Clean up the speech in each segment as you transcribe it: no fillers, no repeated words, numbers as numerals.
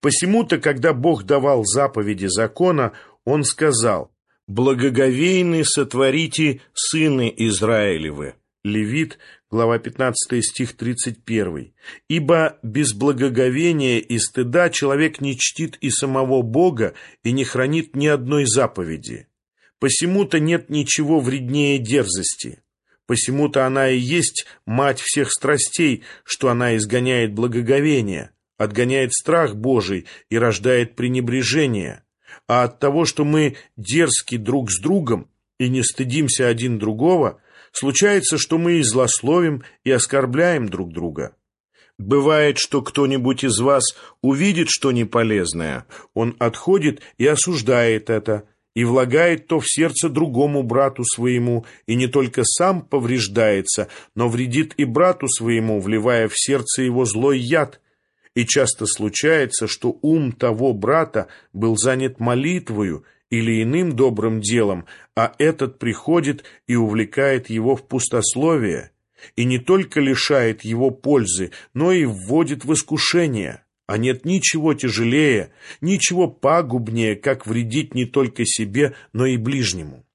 Посему-то, когда Бог давал заповеди закона, Он сказал: «Благоговейны сотворите, сыны Израилевы». Левит, глава 15, стих 31. «Ибо без благоговения и стыда человек не чтит и самого Бога, и не хранит ни одной заповеди. Посему-то нет ничего вреднее дерзости. Посему-то она и есть мать всех страстей, что она изгоняет благоговение, отгоняет страх Божий и рождает пренебрежение. А от того, что мы дерзки друг с другом и не стыдимся один другого, случается, что мы и злословим, и оскорбляем друг друга. Бывает, что кто-нибудь из вас увидит что неполезное, он отходит и осуждает это, и влагает то в сердце другому брату своему, и не только сам повреждается, но вредит и брату своему, вливая в сердце его злой яд. И часто случается, что ум того брата был занят молитвою или иным добрым делом, а этот приходит и увлекает его в пустословие, и не только лишает его пользы, но и вводит в искушение. А нет ничего тяжелее, ничего пагубнее, как вредить не только себе, но и ближнему.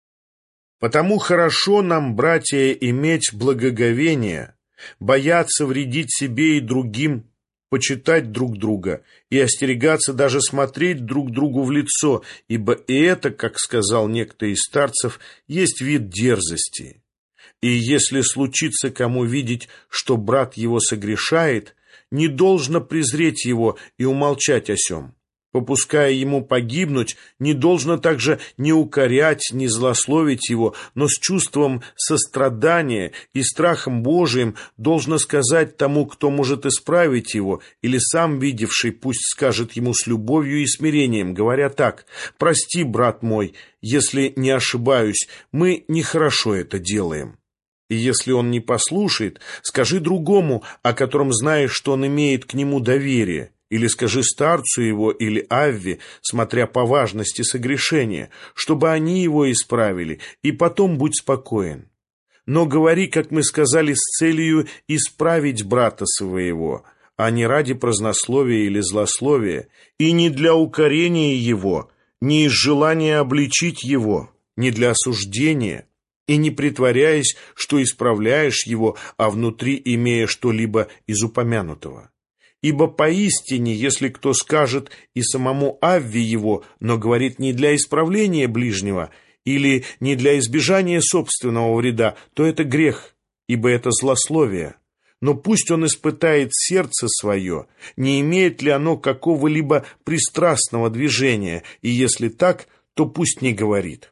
Потому хорошо нам, братья, иметь благоговение, бояться вредить себе и другим, почитать друг друга и остерегаться даже смотреть друг другу в лицо, ибо и это, как сказал некто из старцев, есть вид дерзости. И если случится кому видеть, что брат его согрешает, не должно презреть его и умолчать о сем. Попуская ему погибнуть, не должно также ни укорять, ни злословить его, но с чувством сострадания и страхом Божиим должно сказать тому, кто может исправить его, или сам видевший пусть скажет ему с любовью и смирением, говоря так: «Прости, брат мой, если не ошибаюсь, мы нехорошо это делаем». И если он не послушает, скажи другому, о котором знаешь, что он имеет к нему доверие, или скажи старцу его или Авве, смотря по важности согрешения, чтобы они его исправили, и потом будь спокоен. Но говори, как мы сказали, с целью исправить брата своего, а не ради празднословия или злословия, и не для укорения его, не из желания обличить его, не для осуждения, и не притворяясь, что исправляешь его, а внутри имея что-либо из упомянутого. Ибо поистине, если кто скажет и самому Авве его, но говорит не для исправления ближнего или не для избежания собственного вреда, то это грех, ибо это злословие. Но пусть он испытает сердце свое, не имеет ли оно какого-либо пристрастного движения, и если так, то пусть не говорит.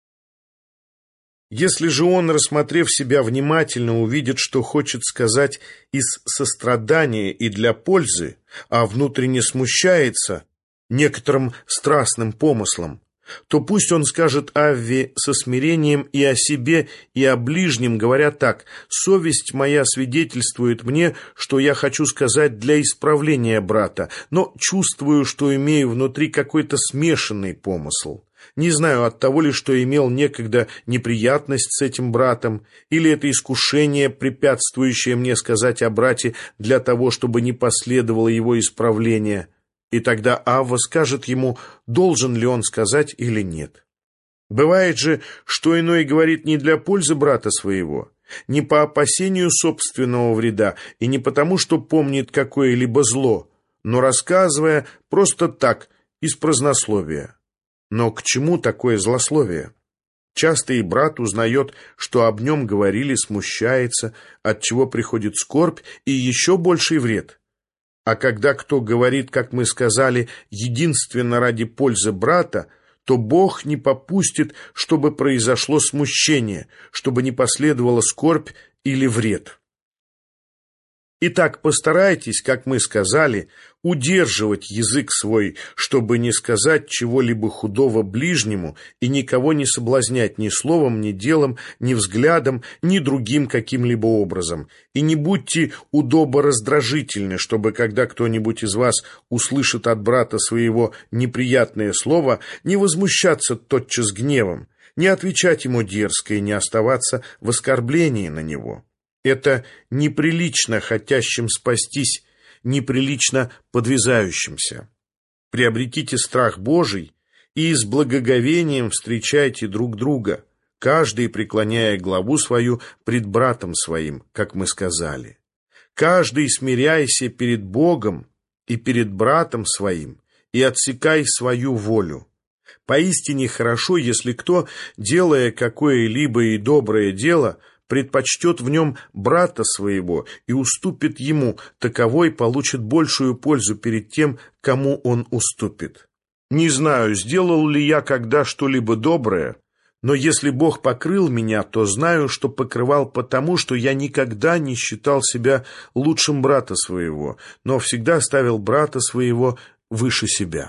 Если же он, рассмотрев себя внимательно, увидит, что хочет сказать из сострадания и для пользы, а внутренне смущается некоторым страстным помыслом, то пусть он скажет Авве со смирением и о себе, и о ближнем, говоря так: «Совесть моя свидетельствует мне, что я хочу сказать для исправления брата, но чувствую, что имею внутри какой-то смешанный помысл. Не знаю, от того ли, что имел некогда неприятность с этим братом, или это искушение, препятствующее мне сказать о брате для того, чтобы не последовало его исправление». И тогда Авва скажет ему, должен ли он сказать или нет. Бывает же, что иной говорит не для пользы брата своего, не по опасению собственного вреда и не потому, что помнит какое-либо зло, но рассказывая просто так, из празднословия. Но к чему такое злословие? Часто и брат узнает, что об нем говорили, смущается, от чего приходит скорбь и еще больший вред. А когда кто говорит, как мы сказали, единственно ради пользы брата, то Бог не попустит, чтобы произошло смущение, чтобы не последовала скорбь или вред. Итак, постарайтесь, как мы сказали, удерживать язык свой, чтобы не сказать чего-либо худого ближнему и никого не соблазнять ни словом, ни делом, ни взглядом, ни другим каким-либо образом. И не будьте удобораздражительны, чтобы, когда кто-нибудь из вас услышит от брата своего неприятное слово, не возмущаться тотчас гневом, не отвечать ему дерзко и не оставаться в оскорблении на него. Это неприлично хотящим спастись, неприлично подвязающимся. Приобретите страх Божий и с благоговением встречайте друг друга, каждый преклоняя главу свою пред братом своим, как мы сказали. Каждый смиряйся перед Богом и перед братом своим, и отсекай свою волю. Поистине хорошо, если кто, делая какое-либо и доброе дело, предпочтет в нем брата своего и уступит ему, таковой получит большую пользу перед тем, кому он уступит. Не знаю, сделал ли я когда что-либо доброе, но если Бог покрыл меня, то знаю, что покрывал потому, что я никогда не считал себя лучшим брата своего, но всегда ставил брата своего выше себя.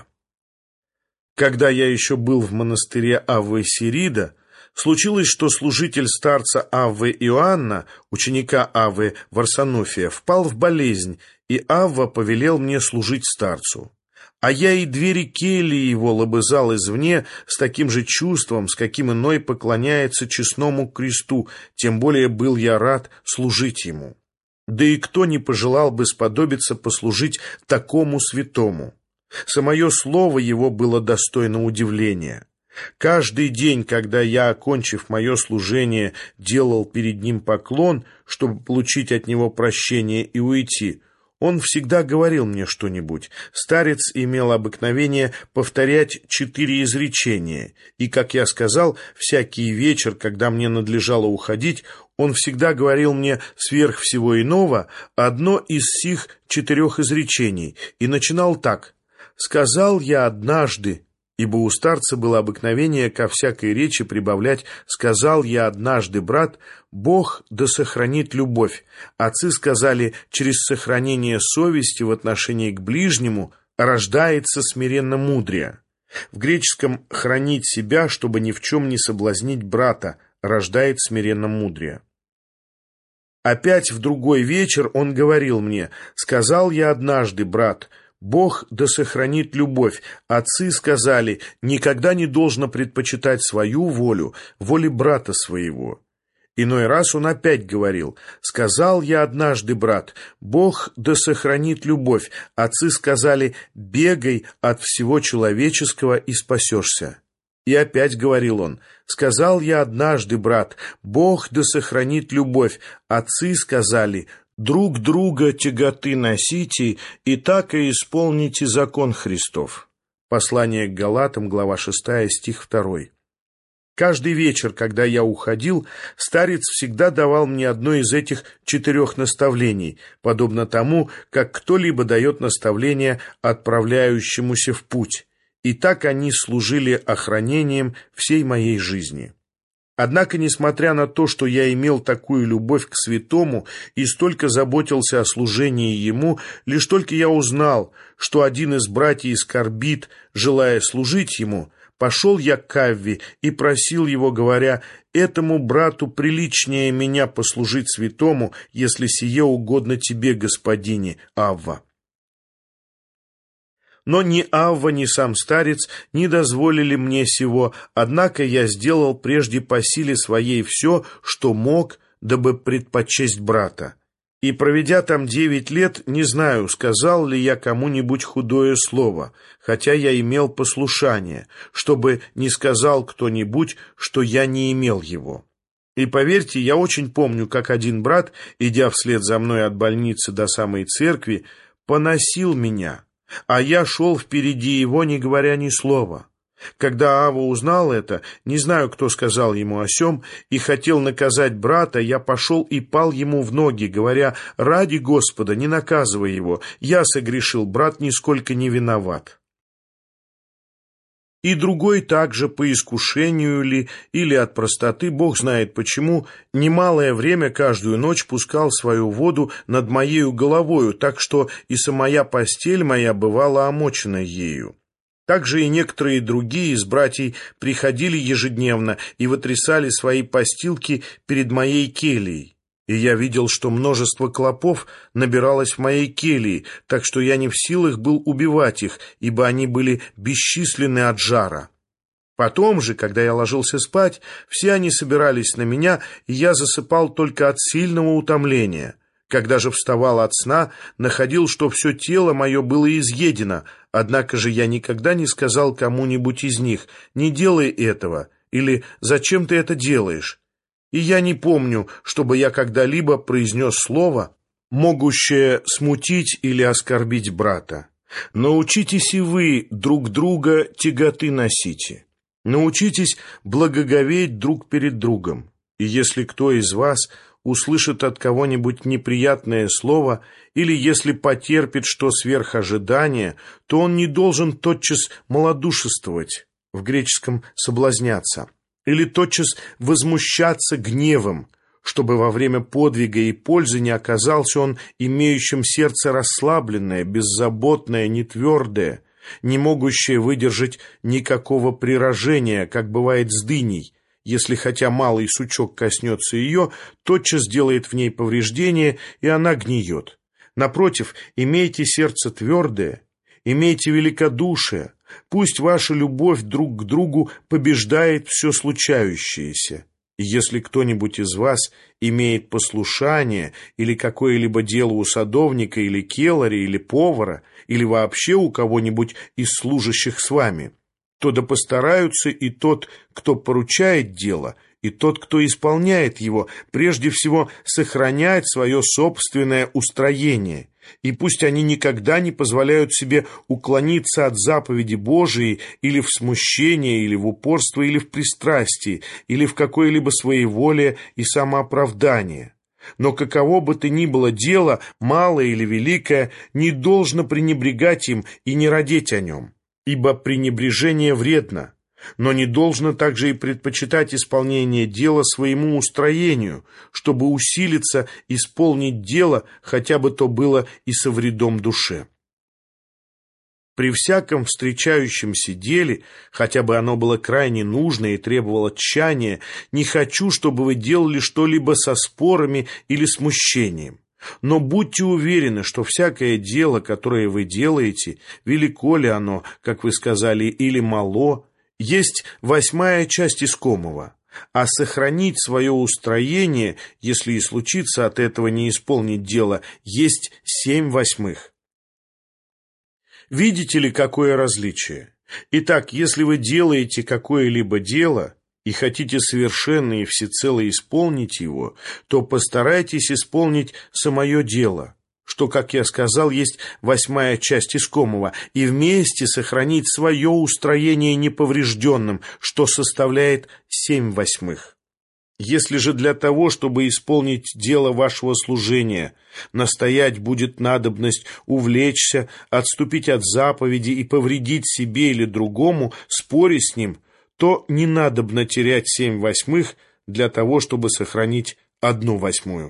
Когда я еще был в монастыре Аввы Сирида, случилось, что служитель старца Аввы Иоанна, ученика Аввы Варсонофия, впал в болезнь, и Авва повелел мне служить старцу. А я и двери кельи его лобызал извне с таким же чувством, с каким иной поклоняется честному кресту, тем более был я рад служить ему. Да и кто не пожелал бы сподобиться послужить такому святому? Самое слово его было достойно удивления. Каждый день, когда я, окончив мое служение, делал перед ним поклон, чтобы получить от него прощение и уйти, он всегда говорил мне что-нибудь. Старец имел обыкновение повторять 4 изречения, и, как я сказал, всякий вечер, когда мне надлежало уходить, он всегда говорил мне сверх всего иного одно из сих 4 изречений, и начинал так: «Сказал я однажды», ибо у старца было обыкновение ко всякой речи прибавлять «сказал я однажды, брат, Бог да сохранит любовь». Отцы сказали, через сохранение совести в отношении к ближнему рождается смиренно мудрее. В греческом «хранить себя, чтобы ни в чем не соблазнить брата» рождает смиренно мудрее. Опять в другой вечер он говорил мне: «Сказал я однажды, брат, Бог да сохранит любовь». Отцы сказали, никогда не должно предпочитать свою волю воле брата своего. Иной раз он опять говорил: «Сказал я однажды, брат, Бог да сохранит любовь». Отцы сказали, бегай от всего человеческого и спасешься. И опять говорил он: «Сказал я однажды, брат, Бог да сохранит любовь». Отцы сказали, друг друга тяготы носите, и так и исполните закон Христов. Послание к Галатам, глава 6, стих 2. Каждый вечер, когда я уходил, старец всегда давал мне одно из этих 4 наставлений, подобно тому, как кто-либо дает наставление отправляющемуся в путь. И так они служили охранением всей моей жизни. Однако, несмотря на то, что я имел такую любовь к святому и столько заботился о служении ему, лишь только я узнал, что один из братьев скорбит, желая служить ему, пошел я к Авве и просил его, говоря: «Этому брату приличнее меня послужить святому, если сие угодно тебе, господине Авва». Но ни Авва, ни сам старец не дозволили мне сего, однако я сделал прежде по силе своей все, что мог, дабы предпочесть брата. И, проведя там 9 лет, не знаю, сказал ли я кому-нибудь худое слово, хотя я имел послушание, чтобы не сказал кто-нибудь, что я не имел его. И поверьте, я очень помню, как один брат, идя вслед за мной от больницы до самой церкви, поносил меня, а я шел впереди его, не говоря ни слова. Когда Авва узнал это, не знаю, кто сказал ему о сем, и хотел наказать брата, я пошел и пал ему в ноги, говоря: «Ради Господа, не наказывай его, я согрешил, брат нисколько не виноват». И другой также, по искушению ли, или от простоты, Бог знает почему, немалое время каждую ночь пускал свою воду над моею головою, так что и самая постель моя бывала омочена ею. Также и некоторые другие из братьев приходили ежедневно и вытрясали свои постилки перед моей кельей. И я видел, что множество клопов набиралось в моей келье, так что я не в силах был убивать их, ибо они были бесчисленны от жара. Потом же, когда я ложился спать, все они собирались на меня, и я засыпал только от сильного утомления. Когда же вставал от сна, находил, что все тело мое было изъедено, однако же я никогда не сказал кому-нибудь из них: «Не делай этого», или «Зачем ты это делаешь?» И я не помню, чтобы я когда-либо произнес слово, могущее смутить или оскорбить брата. Научитесь и вы друг друга тяготы носите. Научитесь благоговеть друг перед другом. И если кто из вас услышит от кого-нибудь неприятное слово, или если потерпит что сверх ожидания, то он не должен тотчас малодушествовать, в греческом «соблазняться», или тотчас возмущаться гневом, чтобы во время подвига и пользы не оказался он имеющим сердце расслабленное, беззаботное, нетвердое, не могущее выдержать никакого приражения, как бывает с дыней. Если хотя малый сучок коснется ее, тотчас делает в ней повреждение, и она гниет. Напротив, имейте сердце твердое, имейте великодушие, пусть ваша любовь друг к другу побеждает все случающееся. И если кто-нибудь из вас имеет послушание или какое-либо дело у садовника или келаря или повара, или вообще у кого-нибудь из служащих с вами, то да постараются и тот, кто поручает дело, и тот, кто исполняет его, прежде всего сохранять свое собственное устроение, и пусть они никогда не позволяют себе уклониться от заповеди Божией или в смущение, или в упорство, или в пристрастии, или в какое-либо своеволие и самооправдание. Но каково бы то ни было дело, малое или великое, не должно пренебрегать им и не радеть о нем, ибо пренебрежение вредно. Но не должно также и предпочитать исполнение дела своему устроению, чтобы усилиться исполнить дело, хотя бы то было и со вредом душе. При всяком встречающемся деле, хотя бы оно было крайне нужно и требовало тщания, не хочу, чтобы вы делали что-либо со спорами или смущением. Но будьте уверены, что всякое дело, которое вы делаете, велико ли оно, как вы сказали, или мало, есть 8-я часть искомого, а сохранить свое устроение, если и случится от этого не исполнить дело, есть 7/8. Видите ли, какое различие? Итак, если вы делаете какое-либо дело и хотите совершенно и всецело исполнить его, то постарайтесь исполнить самое дело, что, как я сказал, есть 8-я часть искомого, и вместе сохранить свое устроение неповрежденным, что составляет 7/8. Если же для того, чтобы исполнить дело вашего служения, настоять будет надобность увлечься, отступить от заповеди и повредить себе или другому, споря с ним, то не надобно терять 7/8 для того, чтобы сохранить 1/8.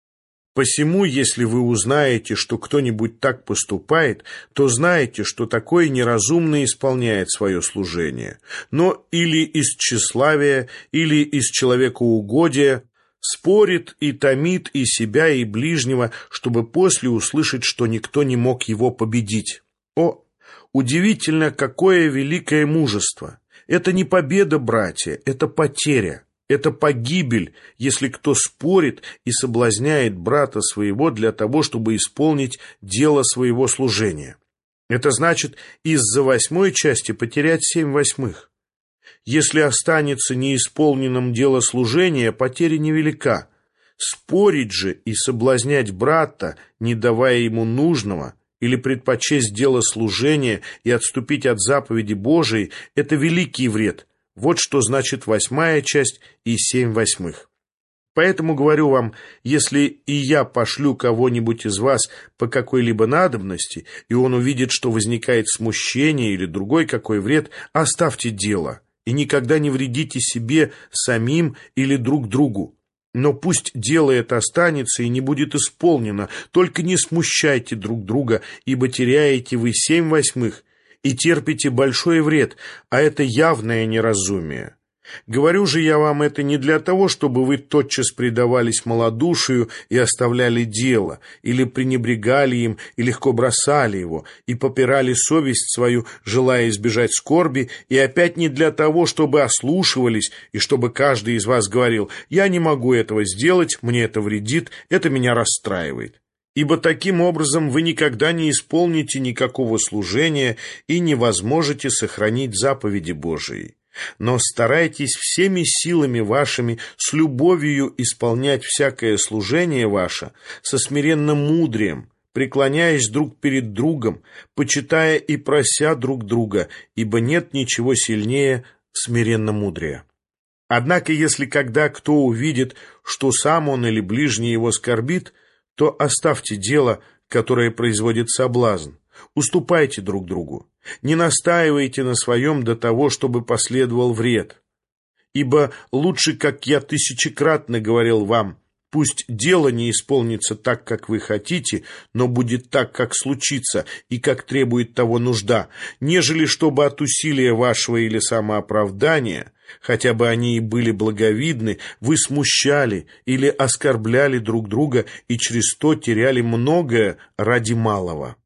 Посему, если вы узнаете, что кто-нибудь так поступает, то знайте, что такой неразумно исполняет свое служение, но или из тщеславия, или из человекоугодия спорит и томит и себя, и ближнего, чтобы после услышать, что никто не мог его победить. О, удивительно, какое великое мужество! Это не победа, братья, это потеря. Это погибель, если кто спорит и соблазняет брата своего для того, чтобы исполнить дело своего служения. Это значит из-за 8-й части потерять 7/8. Если останется неисполненным дело служения, потеря невелика. Спорить же и соблазнять брата, не давая ему нужного, или предпочесть дело служения и отступить от заповеди Божией, это великий вред. Вот что значит 8-я часть и 7/8. Поэтому говорю вам, если и я пошлю кого-нибудь из вас по какой-либо надобности, и он увидит, что возникает смущение или другой какой вред, оставьте дело и никогда не вредите себе самим или друг другу. Но пусть дело это останется и не будет исполнено, только не смущайте друг друга, ибо теряете вы 7/8 и терпите большой вред, а это явное неразумие. Говорю же я вам это не для того, чтобы вы тотчас предавались малодушию и оставляли дело, или пренебрегали им и легко бросали его, и попирали совесть свою, желая избежать скорби, и опять не для того, чтобы ослушивались, и чтобы каждый из вас говорил: «Я не могу этого сделать, мне это вредит, это меня расстраивает». Ибо таким образом вы никогда не исполните никакого служения и не возможете сохранить заповеди Божии. Но старайтесь всеми силами вашими с любовью исполнять всякое служение ваше, со смиренным мудрием, преклоняясь друг перед другом, почитая и прося друг друга, ибо нет ничего сильнее смиренно-мудрия. Однако, если когда кто увидит, что сам он или ближний его скорбит, то оставьте дело, которое производит соблазн, уступайте друг другу. Не настаивайте на своем до того, чтобы последовал вред. Ибо лучше, как я тысячекратно говорил вам, пусть дело не исполнится так, как вы хотите, но будет так, как случится, и как требует того нужда, нежели чтобы от усилия вашего или самооправдания, хотя бы они и были благовидны, вы смущали или оскорбляли друг друга и через то теряли многое ради малого.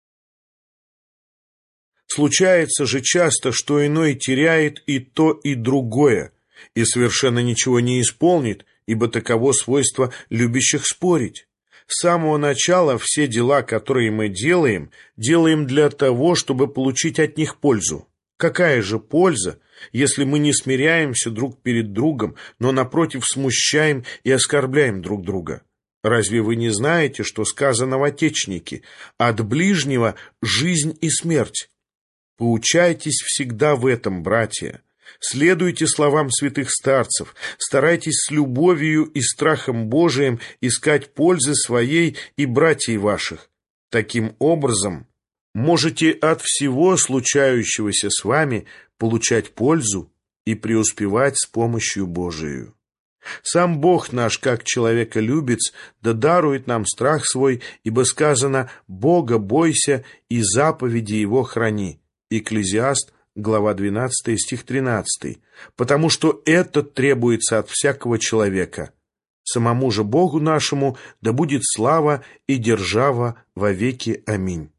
Случается же часто, что иной теряет и то, и другое, и совершенно ничего не исполнит, ибо таково свойство любящих спорить. С самого начала все дела, которые мы делаем, делаем для того, чтобы получить от них пользу. Какая же польза, если мы не смиряемся друг перед другом, но, напротив, смущаем и оскорбляем друг друга? Разве вы не знаете, что сказано в Отечнике: «От ближнего жизнь и смерть»? Поучайтесь всегда в этом, братья. Следуйте словам святых старцев, старайтесь с любовью и страхом Божиим искать пользы своей и братьев ваших. Таким образом, можете от всего случающегося с вами получать пользу и преуспевать с помощью Божией. Сам Бог наш, как человеколюбец, да дарует нам страх свой, ибо сказано: «Бога бойся и заповеди Его храни». Экклезиаст, глава 12, стих 13. Потому что это требуется от всякого человека. Самому же Богу нашему да будет слава и держава во веки. Аминь.